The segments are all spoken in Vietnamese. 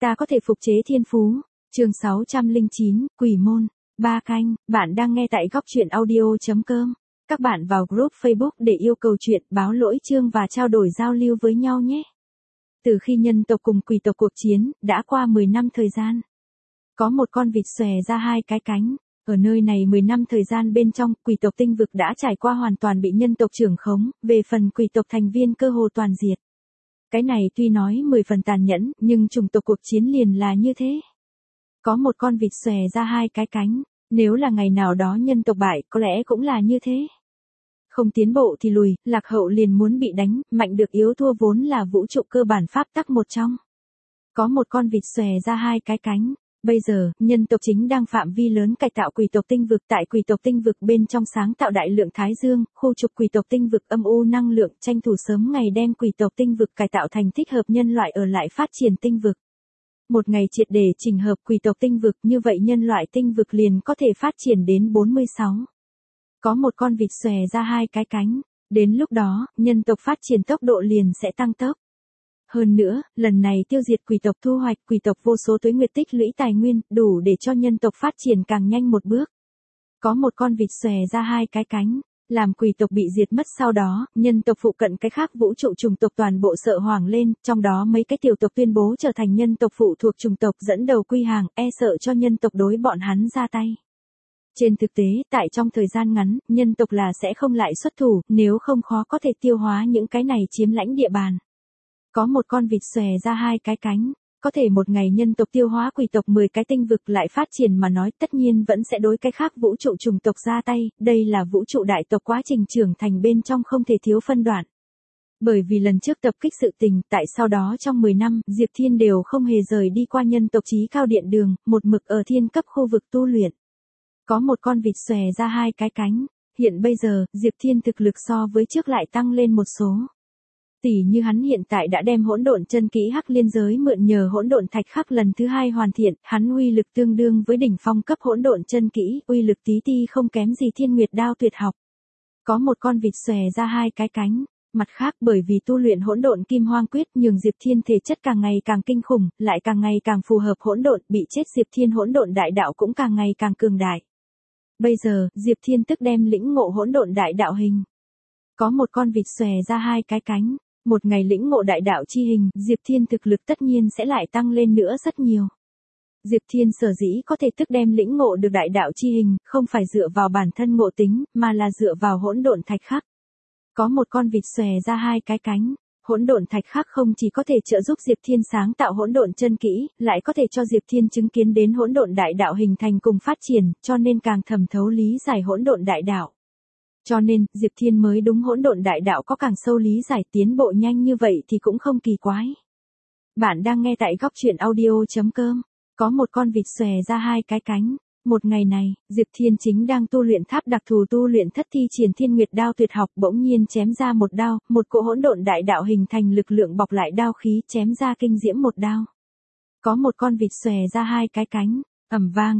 Ta có thể phục chế thiên phú. Chương 609, Quỷ môn. Ba canh, bạn đang nghe tại góc truyện audio.com. Các bạn vào group Facebook để yêu cầu chuyện, báo lỗi chương và trao đổi giao lưu với nhau nhé. Từ khi nhân tộc cùng quỷ tộc cuộc chiến, đã qua 10 năm thời gian. Có một con vịt xòe ra hai cái cánh. Ở nơi này 10 năm thời gian bên trong, quỷ tộc tinh vực đã trải qua hoàn toàn bị nhân tộc trưởng khống, về phần quỷ tộc thành viên cơ hồ toàn diệt. Cái này tuy nói 10 phần tàn nhẫn, nhưng chủng tộc cuộc chiến liền là như thế. Có một con vịt xòe ra hai cái cánh, nếu là ngày nào đó nhân tộc bại, có lẽ cũng là như thế. Không tiến bộ thì lùi, lạc hậu liền muốn bị đánh, mạnh được yếu thua vốn là vũ trụ cơ bản pháp tắc một trong. Có một con vịt xòe ra hai cái cánh. Bây giờ, nhân tộc chính đang phạm vi lớn cải tạo quỷ tộc tinh vực, tại quỷ tộc tinh vực bên trong sáng tạo đại lượng thái dương, khu trục quỷ tộc tinh vực âm u năng lượng, tranh thủ sớm ngày đem quỷ tộc tinh vực cải tạo thành thích hợp nhân loại ở lại phát triển tinh vực. Một ngày triệt để chỉnh hợp quỷ tộc tinh vực, như vậy nhân loại tinh vực liền có thể phát triển đến 46. Có một con vịt xòe ra hai cái cánh, đến lúc đó, nhân tộc phát triển tốc độ liền sẽ tăng tốc. Hơn nữa, lần này tiêu diệt quỷ tộc thu hoạch quỷ tộc vô số tuế nguyệt tích lũy tài nguyên, đủ để cho nhân tộc phát triển càng nhanh một bước. Có một con vịt xòe ra hai cái cánh, làm quỷ tộc bị diệt mất sau đó, nhân tộc phụ cận cái khác vũ trụ chủng tộc toàn bộ sợ hoảng lên, trong đó mấy cái tiểu tộc tuyên bố trở thành nhân tộc phụ thuộc chủng tộc dẫn đầu quy hàng, e sợ cho nhân tộc đối bọn hắn ra tay. Trên thực tế, tại trong thời gian ngắn, nhân tộc là sẽ không lại xuất thủ, nếu không khó có thể tiêu hóa những cái này chiếm lãnh địa bàn. Có một con vịt xòe ra hai cái cánh, có thể một ngày nhân tộc tiêu hóa quỷ tộc 10 cái tinh vực lại phát triển mà nói, tất nhiên vẫn sẽ đối cái khác vũ trụ chủng tộc ra tay, đây là vũ trụ đại tộc quá trình trưởng thành bên trong không thể thiếu phân đoạn. Bởi vì lần trước tập kích sự tình, tại sau đó trong 10 năm, Diệp Thiên đều không hề rời đi qua nhân tộc chí cao điện đường, một mực ở thiên cấp khu vực tu luyện. Có một con vịt xòe ra hai cái cánh, hiện bây giờ, Diệp Thiên thực lực so với trước lại tăng lên một số. Tỷ như hắn hiện tại đã đem hỗn độn chân kỹ hắc liên giới mượn nhờ hỗn độn thạch khắc lần thứ 2 hoàn thiện, hắn uy lực tương đương với đỉnh phong cấp hỗn độn chân kỹ, uy lực tí ti không kém gì Thiên Nguyệt đao tuyệt học. Có một con vịt xòe ra hai cái cánh, mặt khác bởi vì tu luyện hỗn độn kim hoang quyết nhường Diệp Thiên thể chất càng ngày càng kinh khủng, lại càng ngày càng phù hợp hỗn độn, bị chết Diệp Thiên hỗn độn đại đạo cũng càng ngày càng cường đại. Bây giờ, Diệp Thiên tức đem lĩnh ngộ hỗn độn đại đạo hình. Có một con vịt xòe ra hai cái cánh. Một ngày lĩnh ngộ đại đạo chi hình, Diệp Thiên thực lực tất nhiên sẽ lại tăng lên nữa rất nhiều. Diệp Thiên sở dĩ có thể tức đem lĩnh ngộ được đại đạo chi hình, không phải dựa vào bản thân ngộ tính, mà là dựa vào hỗn độn thạch khắc. Có một con vịt xòe ra hai cái cánh, hỗn độn thạch khắc không chỉ có thể trợ giúp Diệp Thiên sáng tạo hỗn độn chân kỹ, lại có thể cho Diệp Thiên chứng kiến đến hỗn độn đại đạo hình thành cùng phát triển, cho nên càng thẩm thấu lý giải hỗn độn đại đạo. Cho nên, Diệp Thiên mới đúng hỗn độn đại đạo có càng sâu lý giải, tiến bộ nhanh như vậy thì cũng không kỳ quái. Bạn đang nghe tại góc truyện audio.com. Có một con vịt xòe ra hai cái cánh. Một ngày này, Diệp Thiên chính đang tu luyện tháp đặc thù tu luyện thất thi triển Thiên Nguyệt đao tuyệt học, bỗng nhiên chém ra một đao, một cỗ hỗn độn đại đạo hình thành lực lượng bọc lại đao khí, chém ra kinh diễm một đao. Có một con vịt xòe ra hai cái cánh. Ầm vang,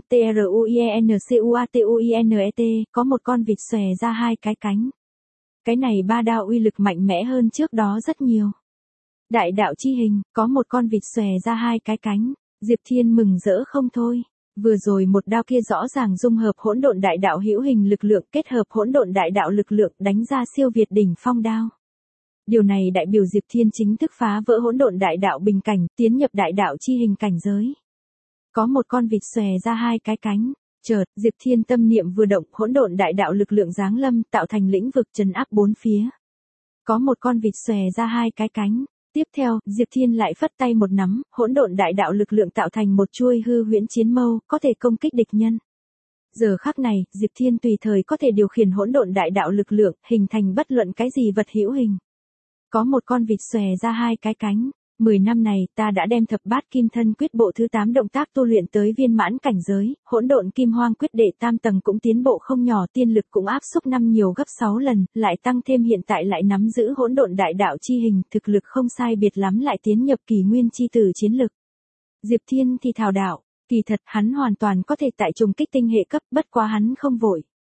TRUINCUATUINET, có một con vịt xòe ra hai cái cánh. Cái này ba đao uy lực mạnh mẽ hơn trước đó rất nhiều. Đại đạo chi hình, có một con vịt xòe ra hai cái cánh. Diệp Thiên mừng rỡ không thôi. Vừa rồi một đao kia rõ ràng dung hợp hỗn độn đại đạo hữu hình lực lượng kết hợp hỗn độn đại đạo lực lượng đánh ra siêu việt đỉnh phong đao. Điều này đại biểu Diệp Thiên chính thức phá vỡ hỗn độn đại đạo bình cảnh, tiến nhập đại đạo chi hình cảnh giới. Có một con vịt xòe ra hai cái cánh, chợt, Diệp Thiên tâm niệm vừa động, hỗn độn đại đạo lực lượng giáng lâm, tạo thành lĩnh vực trấn áp bốn phía. Có một con vịt xòe ra hai cái cánh, tiếp theo, Diệp Thiên lại phất tay một nắm, hỗn độn đại đạo lực lượng tạo thành một chuôi hư huyễn chiến mâu, có thể công kích địch nhân. Giờ khắc này, Diệp Thiên tùy thời có thể điều khiển hỗn độn đại đạo lực lượng, hình thành bất luận cái gì vật hữu hình. Có một con vịt xòe ra hai cái cánh. 10 năm này, ta đã đem thập bát kim thân quyết bộ thứ 8 động tác tu luyện tới viên mãn cảnh giới, hỗn độn kim hoang quyết đệ tam tầng cũng tiến bộ không nhỏ, tiên lực cũng áp xúc năm nhiều gấp 6 lần, lại tăng thêm hiện tại lại nắm giữ hỗn độn đại đạo chi hình, thực lực không sai biệt lắm lại tiến nhập kỳ nguyên chi tử chiến lực. Diệp Thiên thì thảo đạo, kỳ thật hắn hoàn toàn có thể tại trùng kích tinh hệ cấp, bất quá hắn không vội.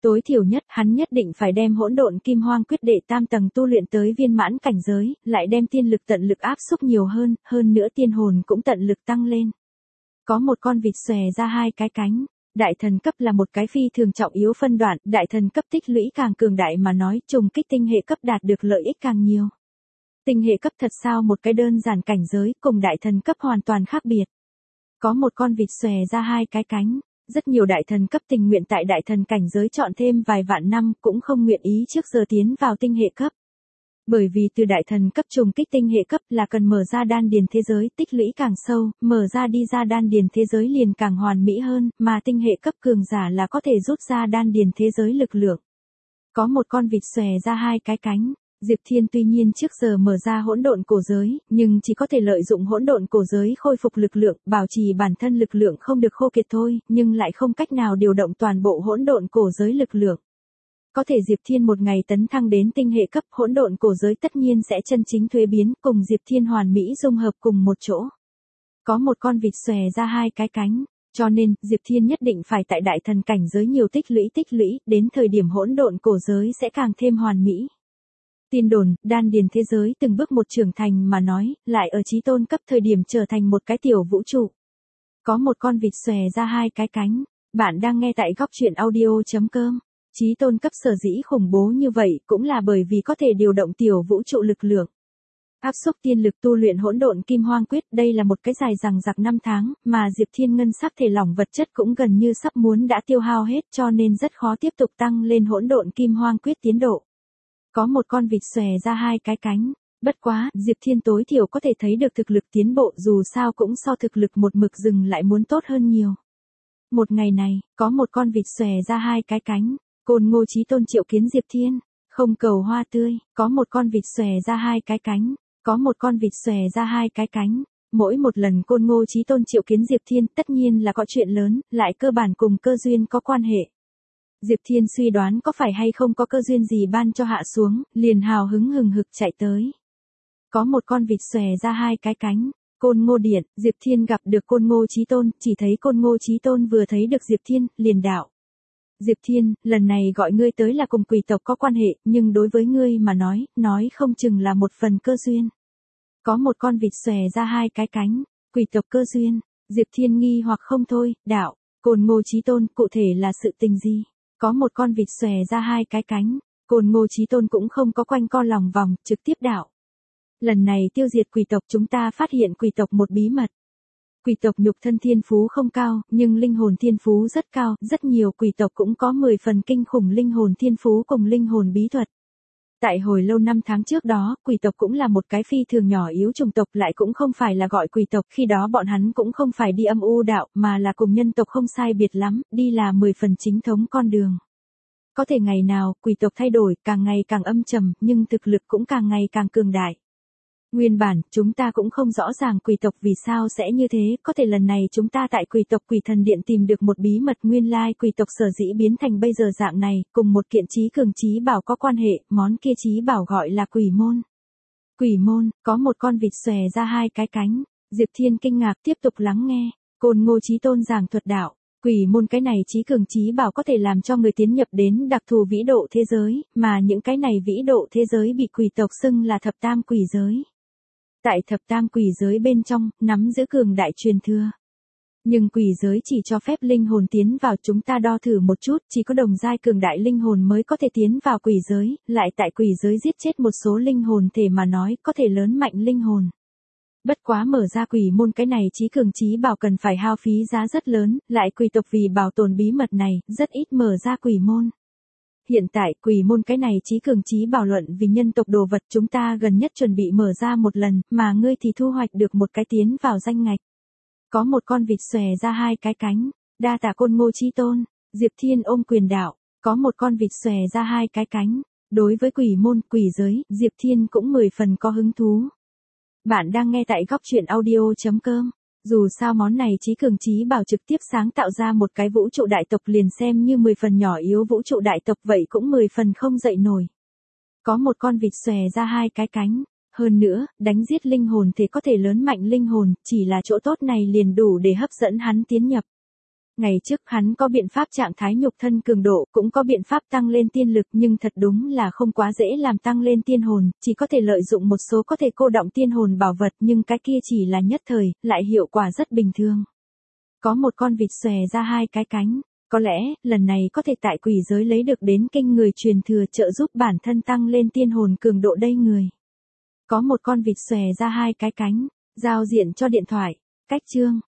Tối thiểu nhất, hắn nhất định phải đem hỗn độn kim hoang quyết đệ tam tầng tu luyện tới viên mãn cảnh giới, lại đem tiên lực tận lực áp xúc nhiều hơn nữa tiên hồn cũng tận lực tăng lên. Có một con vịt xòe ra hai cái cánh. Đại thần cấp là một cái phi thường trọng yếu phân đoạn, đại thần cấp tích lũy càng cường đại mà nói, trùng kích tinh hệ cấp đạt được lợi ích càng nhiều. Tinh hệ cấp thật sao một cái đơn giản cảnh giới, cùng đại thần cấp hoàn toàn khác biệt. Có một con vịt xòe ra hai cái cánh. Rất nhiều đại thần cấp tình nguyện tại đại thần cảnh giới chọn thêm vài vạn năm cũng không nguyện ý trước giờ tiến vào tinh hệ cấp. Bởi vì từ đại thần cấp trùng kích tinh hệ cấp là cần mở ra đan điền thế giới, tích lũy càng sâu, mở ra đi ra đan điền thế giới liền càng hoàn mỹ hơn, mà tinh hệ cấp cường giả là có thể rút ra đan điền thế giới lực lượng. Có một con vịt xòe ra hai cái cánh. Diệp Thiên tuy nhiên trước giờ mở ra hỗn độn cổ giới, nhưng chỉ có thể lợi dụng hỗn độn cổ giới khôi phục lực lượng, bảo trì bản thân lực lượng không được khô kiệt thôi, nhưng lại không cách nào điều động toàn bộ hỗn độn cổ giới lực lượng. Có thể Diệp Thiên một ngày tấn thăng đến tinh hệ cấp, hỗn độn cổ giới tất nhiên sẽ chân chính thuế biến, cùng Diệp Thiên hoàn mỹ dung hợp cùng một chỗ. Có một con vịt xòe ra hai cái cánh, cho nên Diệp Thiên nhất định phải tại đại thần cảnh giới nhiều tích lũy, đến thời điểm hỗn độn cổ giới sẽ càng thêm hoàn mỹ. Tin đồn, đan điền thế giới từng bước một trưởng thành mà nói, lại ở chí tôn cấp thời điểm trở thành một cái tiểu vũ trụ. Có một con vịt xòe ra hai cái cánh. Bạn đang nghe tại góc truyện audio.com. Chí tôn cấp sở dĩ khủng bố như vậy cũng là bởi vì có thể điều động tiểu vũ trụ lực lượng. Áp xúc tiên lực tu luyện hỗn độn kim hoang quyết, đây là một cái dài dằng dặc 5 tháng, mà Diệp Thiên ngân sắc thể lỏng vật chất cũng gần như sắp muốn đã tiêu hao hết, cho nên rất khó tiếp tục tăng lên hỗn độn kim hoang quyết tiến độ. Có một con vịt xòe ra hai cái cánh. Bất quá, Diệp Thiên tối thiểu có thể thấy được thực lực tiến bộ, dù sao cũng so thực lực một mực dừng lại muốn tốt hơn nhiều. Một ngày này, có một con vịt xòe ra hai cái cánh. Côn Ngô Chí Tôn triệu kiến Diệp Thiên, không cầu hoa tươi, có một con vịt xòe ra hai cái cánh. Có một con vịt xòe ra hai cái cánh. Mỗi một lần Côn Ngô Chí Tôn triệu kiến Diệp Thiên, tất nhiên là có chuyện lớn, lại cơ bản cùng cơ duyên có quan hệ. Diệp Thiên suy đoán có phải hay không có cơ duyên gì ban cho hạ xuống, liền hào hứng hừng hực chạy tới. Có một con vịt xòe ra hai cái cánh. Côn Ngô Điện, Diệp Thiên gặp được Côn Ngô Chí Tôn, chỉ thấy Côn Ngô Chí Tôn vừa thấy được Diệp Thiên, liền đạo. Diệp Thiên, lần này gọi ngươi tới là cùng quỷ tộc có quan hệ, nhưng đối với ngươi mà nói không chừng là một phần cơ duyên. Có một con vịt xòe ra hai cái cánh. Quỷ tộc cơ duyên. Diệp Thiên nghi hoặc không thôi, đạo. Côn Ngô Chí Tôn, cụ thể là sự tình gì? Có một con vịt xòe ra hai cái cánh. Côn Ngô Chí Tôn cũng không có quanh co lòng vòng, trực tiếp đạo. Lần này tiêu diệt quỷ tộc chúng ta phát hiện quỷ tộc một bí mật. Quỷ tộc nhục thân thiên phú không cao, nhưng linh hồn thiên phú rất cao, rất nhiều quỷ tộc cũng có 10 phần kinh khủng linh hồn thiên phú cùng linh hồn bí thuật. Tại hồi lâu 5 tháng trước đó, quỷ tộc cũng là một cái phi thường nhỏ yếu chủng tộc, lại cũng không phải là gọi quỷ tộc, khi đó bọn hắn cũng không phải đi âm u đạo, mà là cùng nhân tộc không sai biệt lắm, đi là 10 phần chính thống con đường. Có thể ngày nào, quỷ tộc thay đổi, càng ngày càng âm trầm, nhưng thực lực cũng càng ngày càng cường đại. Nguyên bản, chúng ta cũng không rõ ràng quỷ tộc vì sao sẽ như thế, có thể lần này chúng ta tại quỷ tộc Quỷ Thần Điện tìm được một bí mật, nguyên lai quỷ tộc sở dĩ biến thành bây giờ dạng này, cùng một kiện chí cường chí bảo có quan hệ, món kia chí bảo gọi là quỷ môn. Quỷ môn, có một con vịt xòe ra hai cái cánh. Diệp Thiên kinh ngạc tiếp tục lắng nghe. Côn Ngô Chí Tôn giảng thuật đạo. Quỷ môn cái này chí cường chí bảo có thể làm cho người tiến nhập đến đặc thù vĩ độ thế giới, mà những cái này vĩ độ thế giới bị quỷ tộc xưng là thập tam quỷ giới. Tại thập tam quỷ giới bên trong, nắm giữ cường đại truyền thừa. Nhưng quỷ giới chỉ cho phép linh hồn tiến vào, chúng ta đo thử một chút, chỉ có đồng giai cường đại linh hồn mới có thể tiến vào quỷ giới, lại tại quỷ giới giết chết một số linh hồn thể mà nói, có thể lớn mạnh linh hồn. Bất quá mở ra quỷ môn cái này chí cường chí bảo cần phải hao phí giá rất lớn, lại quỷ tộc vì bảo tồn bí mật này, rất ít mở ra quỷ môn. Hiện tại, quỷ môn cái này chí cường chí bảo luận vì nhân tộc đồ vật chúng ta gần nhất chuẩn bị mở ra một lần, mà ngươi thì thu hoạch được một cái tiến vào danh ngạch. Có một con vịt xòe ra hai cái cánh. Đa tạ Côn Ngô Chí Tôn. Diệp Thiên ôm quyền đạo. Có một con vịt xòe ra hai cái cánh. Đối với quỷ môn, quỷ giới, Diệp Thiên cũng 10 phần có hứng thú. Bạn đang nghe tại góc truyện audio.com. Dù sao món này chí cường chí bảo trực tiếp sáng tạo ra một cái vũ trụ đại tộc, liền xem như 10 phần nhỏ yếu vũ trụ đại tộc vậy cũng 10 phần không dậy nổi. Có một con vịt xòe ra hai cái cánh. Hơn nữa, đánh giết linh hồn thì có thể lớn mạnh linh hồn, chỉ là chỗ tốt này liền đủ để hấp dẫn hắn tiến nhập. Ngày trước hắn có biện pháp trạng thái nhục thân cường độ, cũng có biện pháp tăng lên tiên lực, nhưng thật đúng là không quá dễ làm tăng lên tiên hồn, chỉ có thể lợi dụng một số có thể cô động tiên hồn bảo vật, nhưng cái kia chỉ là nhất thời, lại hiệu quả rất bình thường. Có một con vịt xòe ra hai cái cánh, có lẽ, lần này có thể tại quỷ giới lấy được đến kinh người truyền thừa trợ giúp bản thân tăng lên tiên hồn cường độ đây người. Có một con vịt xòe ra hai cái cánh, giao diện cho điện thoại, cách chương.